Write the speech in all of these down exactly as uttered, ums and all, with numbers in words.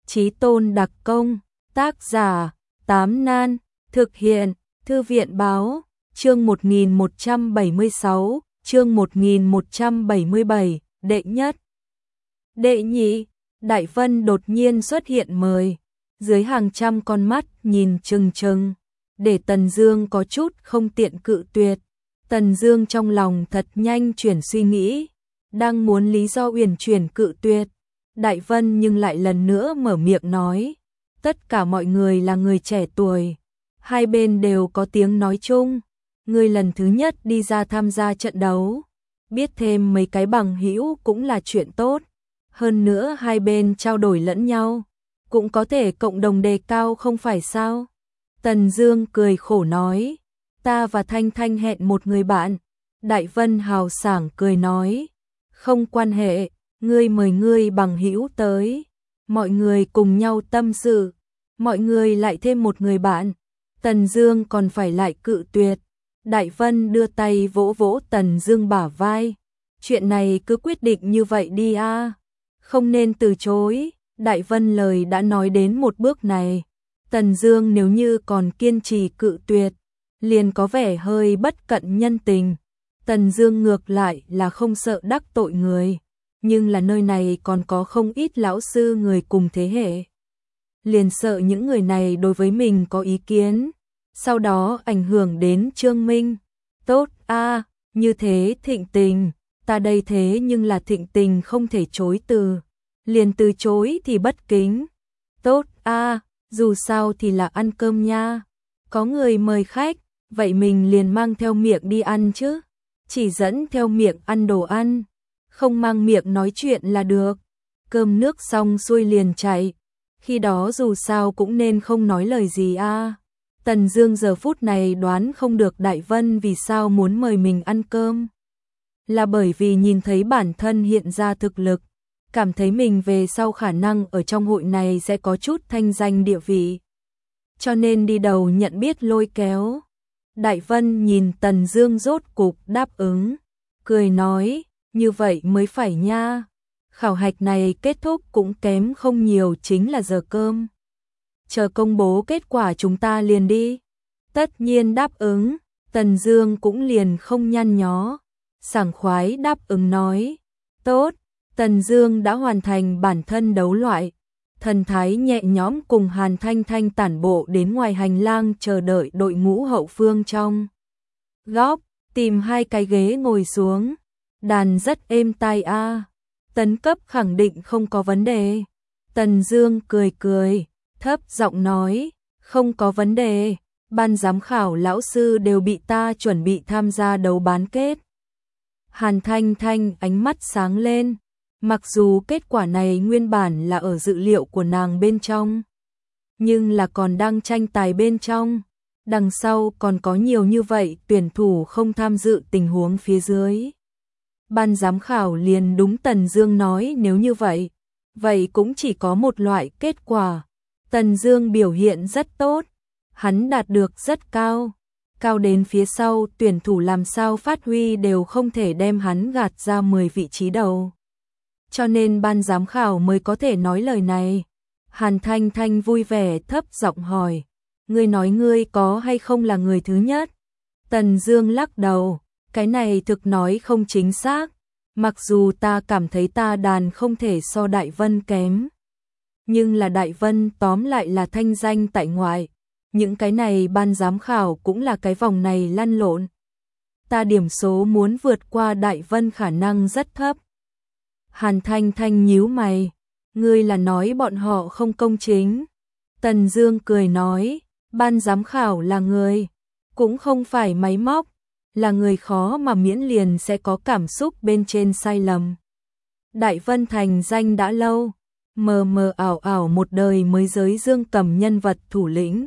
Chí tôn đặc công, tác giả, Tám Nan, thực hiện, Thư viện báo, chương một nghìn một trăm bảy mươi sáu, chương một nghìn một trăm bảy mươi bảy, đệ nhất. Đệ nhị, Đại Vân đột nhiên xuất hiện mời, dưới hàng trăm con mắt nhìn chừng chừng, để Tần Dương có chút không tiện cự tuyệt. Tần Dương trong lòng thật nhanh chuyển suy nghĩ, đang muốn lý do uyển chuyển cự tuyệt. Đại Vân nhưng lại lần nữa mở miệng nói, tất cả mọi người là người trẻ tuổi, hai bên đều có tiếng nói chung, ngươi lần thứ nhất đi ra tham gia trận đấu, biết thêm mấy cái bằng hữu cũng là chuyện tốt, hơn nữa hai bên trao đổi lẫn nhau, cũng có thể cộng đồng đề cao không phải sao? Tần Dương cười khổ nói, ta và Thanh Thanh hẹn một người bạn. Đại Vân hào sảng cười nói, không quan hệ, ngươi mời ngươi bằng hữu tới, mọi người cùng nhau tâm sự, mọi người lại thêm một người bạn, Tần Dương còn phải lại cự tuyệt. Đại Vân đưa tay vỗ vỗ Tần Dương bả vai, chuyện này cứ quyết định như vậy đi a, không nên từ chối. Đại Vân lời đã nói đến một bước này, Tần Dương nếu như còn kiên trì cự tuyệt, liền có vẻ hơi bất cận nhân tình. Tần Dương ngược lại là không sợ đắc tội người, nhưng là nơi này còn có không ít lão sư người cùng thế hệ, liền sợ những người này đối với mình có ý kiến, sau đó ảnh hưởng đến Trương Minh. Tốt a, à, như thế thịnh tình, ta đây thế nhưng là thịnh tình không thể chối từ, liền từ chối thì bất kính. Tốt a, à, dù sao thì là ăn cơm nha, có người mời khách, vậy mình liền mang theo miệng đi ăn chứ, chỉ dẫn theo miệng ăn đồ ăn, không mang miệng nói chuyện là được. Cơm nước xong xuôi liền chạy, khi đó dù sao cũng nên không nói lời gì a. À. Tần Dương giờ phút này đoán không được Đại Vân vì sao muốn mời mình ăn cơm, là bởi vì nhìn thấy bản thân hiện ra thực lực, cảm thấy mình về sau khả năng ở trong hội này sẽ có chút thanh danh địa vị, cho nên đi đầu nhận biết lôi kéo. Đại Vân nhìn Tần Dương rốt cục đáp ứng, cười nói, như vậy mới phải nha, khảo hạch này kết thúc cũng kém không nhiều chính là giờ cơm, chờ công bố kết quả chúng ta liền đi. Tất nhiên đáp ứng, Tần Dương cũng liền không nhăn nhó, sảng khoái đáp ứng nói, tốt. Tần Dương đã hoàn thành bản thân đấu loại, thần thái nhẹ nhõm cùng Hàn Thanh Thanh tản bộ đến ngoài hành lang chờ đợi đội ngũ hậu phương trong góc, tìm hai cái ghế ngồi xuống. Đàn rất êm tai a, à. Tấn cấp khẳng định không có vấn đề. Tần Dương cười cười, thấp giọng nói, không có vấn đề, ban giám khảo lão sư đều bị ta chuẩn bị tham gia đấu bán kết. Hàn Thanh Thanh ánh mắt sáng lên, mặc dù kết quả này nguyên bản là ở dự liệu của nàng bên trong, nhưng là còn đang tranh tài bên trong, đằng sau còn có nhiều như vậy tuyển thủ không tham dự tình huống phía dưới. Ban giám khảo liền đúng Tần Dương nói, nếu như vậy, vậy cũng chỉ có một loại kết quả. Tần Dương biểu hiện rất tốt, hắn đạt được rất cao, cao đến phía sau tuyển thủ làm sao phát huy đều không thể đem hắn gạt ra mười vị trí đầu. Cho nên ban giám khảo mới có thể nói lời này. Hàn Thanh Thanh vui vẻ thấp giọng hỏi, ngươi nói ngươi có hay không là người thứ nhất? Tần Dương lắc đầu, cái này thực nói không chính xác, mặc dù ta cảm thấy ta đàn không thể so Đại Vân kém, nhưng là Đại Vân tóm lại là thanh danh tại ngoại, những cái này ban giám khảo cũng là cái vòng này lăn lộn. Ta điểm số muốn vượt qua Đại Vân khả năng rất thấp. Hàn Thanh Thanh nhíu mày, ngươi là nói bọn họ không công chính? Tần Dương cười nói, ban giám khảo là người, cũng không phải máy móc, là người khó mà miễn liền sẽ có cảm xúc bên trên sai lầm. Đại Vân thành danh đã lâu, mờ mờ ảo ảo một đời mới giới Dương Cầm nhân vật thủ lĩnh.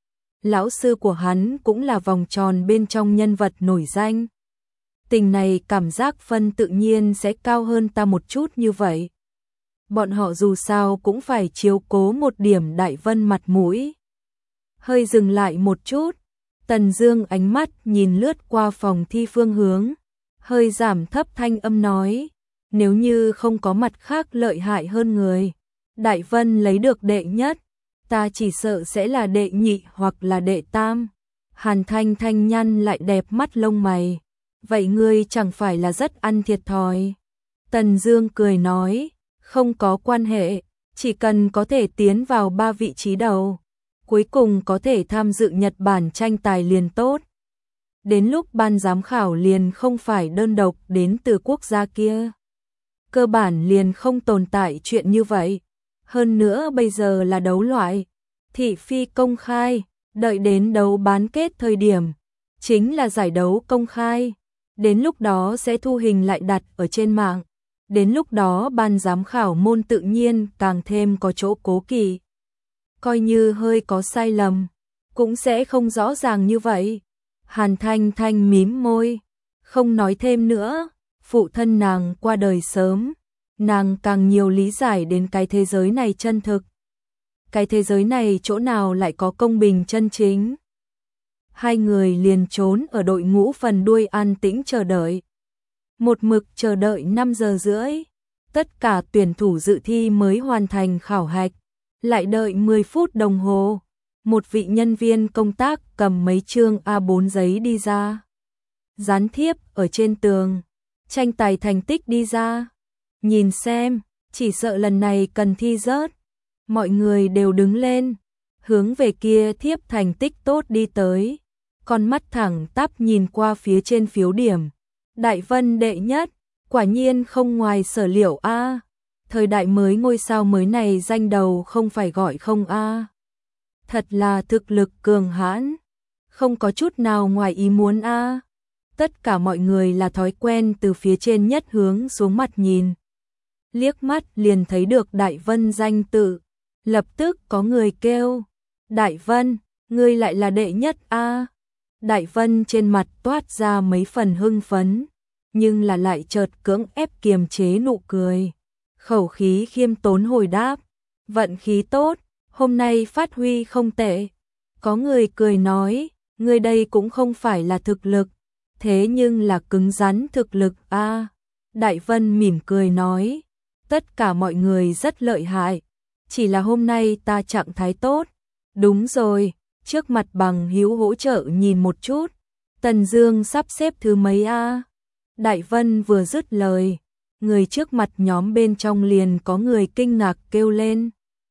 Lão sư của hắn cũng là vòng tròn bên trong nhân vật nổi danh. Tình này cảm giác phân tự nhiên sẽ cao hơn ta một chút như vậy. Bọn họ dù sao cũng phải chiếu cố một điểm Đại Vân mặt mũi. Hơi dừng lại một chút, Tần Dương ánh mắt nhìn lướt qua phòng thi phương hướng, hơi giảm thấp thanh âm nói, nếu như không có mặt khác lợi hại hơn người, Đại Vân lấy được đệ nhất, ta chỉ sợ sẽ là đệ nhị hoặc là đệ tam. Hàn Thanh Thanh nhăn lại đẹp mắt lông mày. Vậy ngươi chẳng phải là rất ăn thiệt thòi. Tần Dương cười nói, không có quan hệ, chỉ cần có thể tiến vào ba vị trí đầu, cuối cùng có thể tham dự Nhật Bản tranh tài liền tốt. Đến lúc ban giám khảo liền không phải đơn độc đến từ quốc gia kia. Cơ bản liền không tồn tại chuyện như vậy. Hơn nữa bây giờ là đấu loại, thị phi công khai, đợi đến đấu bán kết thời điểm, chính là giải đấu công khai. Đến lúc đó sẽ thu hình lại đặt ở trên mạng. Đến lúc đó ban giám khảo môn tự nhiên càng thêm có chỗ cố kỵ. Coi như hơi có sai lầm, cũng sẽ không rõ ràng như vậy. Hàn Thanh Thanh mím môi, không nói thêm nữa. Phụ thân nàng qua đời sớm, nàng càng nhiều lý giải đến cái thế giới này chân thực. Cái thế giới này chỗ nào lại có công bình chân chính. Hai người liền trốn ở đội ngũ phần đuôi an tĩnh chờ đợi. Một mực chờ đợi năm giờ rưỡi, tất cả tuyển thủ dự thi mới hoàn thành khảo hạch. Lại đợi mười phút đồng hồ, một vị nhân viên công tác cầm mấy chương A bốn giấy đi ra. Dán thiếp ở trên tường, tranh tài thành tích đi ra. Nhìn xem, chỉ sợ lần này cần thi rớt. Mọi người đều đứng lên, hướng về kia thiếp thành tích tốt đi tới. Con mắt thẳng tắp nhìn qua phía trên phiếu điểm. Đại Vân đệ nhất, quả nhiên không ngoài sở liệu a. Thời đại mới ngôi sao mới này danh đầu không phải gọi không a. Thật là thực lực cường hãn, không có chút nào ngoài ý muốn a. Tất cả mọi người là thói quen từ phía trên nhất hướng xuống mặt nhìn. Liếc mắt liền thấy được Đại Vân danh tự, lập tức có người kêu, Đại Vân, ngươi lại là đệ nhất a. Đại Vân trên mặt toát ra mấy phần hưng phấn, nhưng là lại chợt cưỡng ép kiềm chế nụ cười. Khẩu khí khiêm tốn hồi đáp, vận khí tốt, hôm nay phát huy không tệ. Có người cười nói, ngươi đây cũng không phải là thực lực, thế nhưng là cứng rắn thực lực a. Đại Vân mỉm cười nói, tất cả mọi người rất lợi hại, chỉ là hôm nay ta trạng thái tốt. Đúng rồi, trước mặt bằng hữu hỗ trợ nhìn một chút, Tần Dương sắp xếp thứ mấy a? Đại Vân vừa dứt lời, người trước mặt nhóm bên trong liền có người kinh ngạc kêu lên.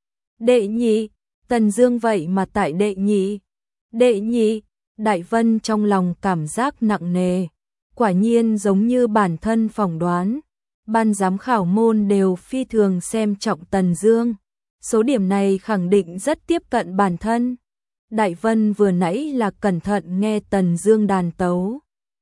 Đệ nhị, Tần Dương vậy mà tại đệ nhị. Đệ nhị, Đại Vân trong lòng cảm giác nặng nề, quả nhiên giống như bản thân phỏng đoán, ban giám khảo môn đều phi thường xem trọng Tần Dương, số điểm này khẳng định rất tiếp cận bản thân. Đại Vân vừa nãy là cẩn thận nghe Tần Dương đàn tấu.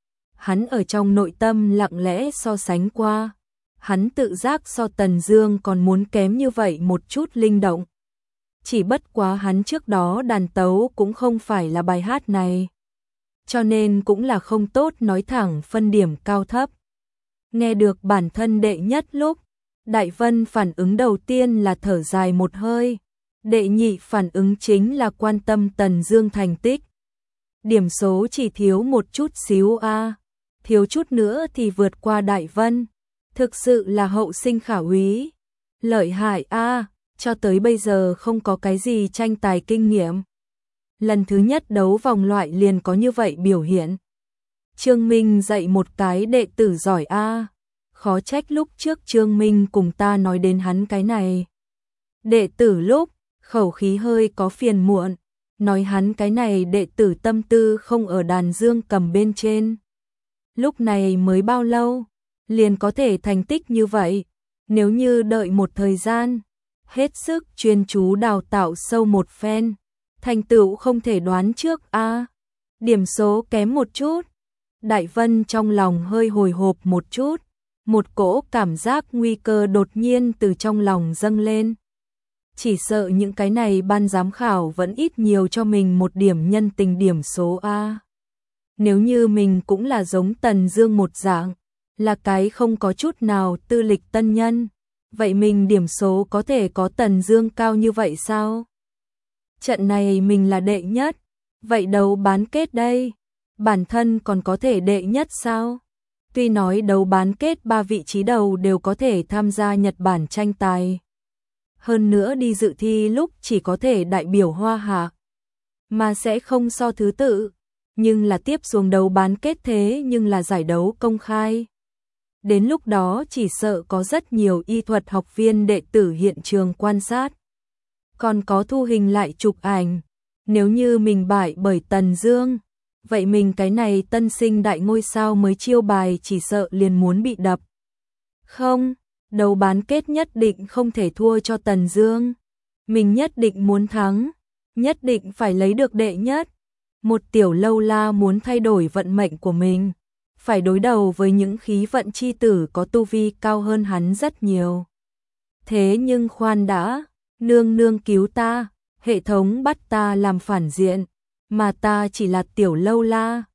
Hắn ở trong nội tâm lặng lẽ so sánh qua, hắn tự giác so Tần Dương còn muốn kém như vậy một chút linh động. Chỉ bất quá hắn trước đó đàn tấu cũng không phải là bài hát này, cho nên cũng là không tốt nói thẳng phân điểm cao thấp. Nghe được bản thân đệ nhất lúc, Đại Vân phản ứng đầu tiên là thở dài một hơi, đệ nhị phản ứng chính là quan tâm Tần Dương thành tích. Điểm số chỉ thiếu một chút xíu a, thiếu chút nữa thì vượt qua Đại Vân, thực sự là hậu sinh khả úy. Lợi hại a, cho tới bây giờ không có cái gì tranh tài kinh nghiệm. Lần thứ nhất đấu vòng loại liền có như vậy biểu hiện. Trương Minh dạy một cái đệ tử giỏi a, khó trách lúc trước Trương Minh cùng ta nói đến hắn cái này. Đệ tử lúc, khẩu khí hơi có phiền muộn, nói hắn cái này đệ tử tâm tư không ở đàn dương cầm bên trên. Lúc này mới bao lâu, liền có thể thành tích như vậy, nếu như đợi một thời gian, hết sức chuyên chú đào tạo sâu một phen, thành tựu không thể đoán trước a. Điểm số kém một chút. Đại Vân trong lòng hơi hồi hộp một chút, một cỗ cảm giác nguy cơ đột nhiên từ trong lòng dâng lên. Chỉ sợ những cái này ban giám khảo vẫn ít nhiều cho mình một điểm nhân tình điểm số a. Nếu như mình cũng là giống Tần Dương một dạng, là cái không có chút nào tư lịch tân nhân, vậy mình điểm số có thể có Tần Dương cao như vậy sao? Trận này mình là đệ nhất, vậy đấu bán kết đây, bản thân còn có thể đệ nhất sao? Tuy nói đấu bán kết ba vị trí đầu đều có thể tham gia Nhật Bản tranh tài. hơn nữa đi dự thi lúc chỉ có thể đại biểu Hoa Hạ, mà sẽ không so thứ tự, nhưng là tiếp xuống đấu bán kết thế nhưng là giải đấu công khai. Đến lúc đó chỉ sợ có rất nhiều y thuật học viên đệ tử hiện trường quan sát. Còn có thu hình lại chụp ảnh, nếu như mình bại bởi Tần Dương, vậy mình cái này tân sinh đại ngôi sao mới chiêu bài chỉ sợ liền muốn bị đập. Không, đấu bán kết nhất định không thể thua cho Tần Dương. Mình nhất định muốn thắng, nhất định phải lấy được đệ nhất. Một tiểu lâu la muốn thay đổi vận mệnh của mình, phải đối đầu với những khí vận chi tử có tu vi cao hơn hắn rất nhiều. Thế nhưng khoan đã, nương nương cứu ta, hệ thống bắt ta làm phản diện, mà ta chỉ là tiểu lâu la,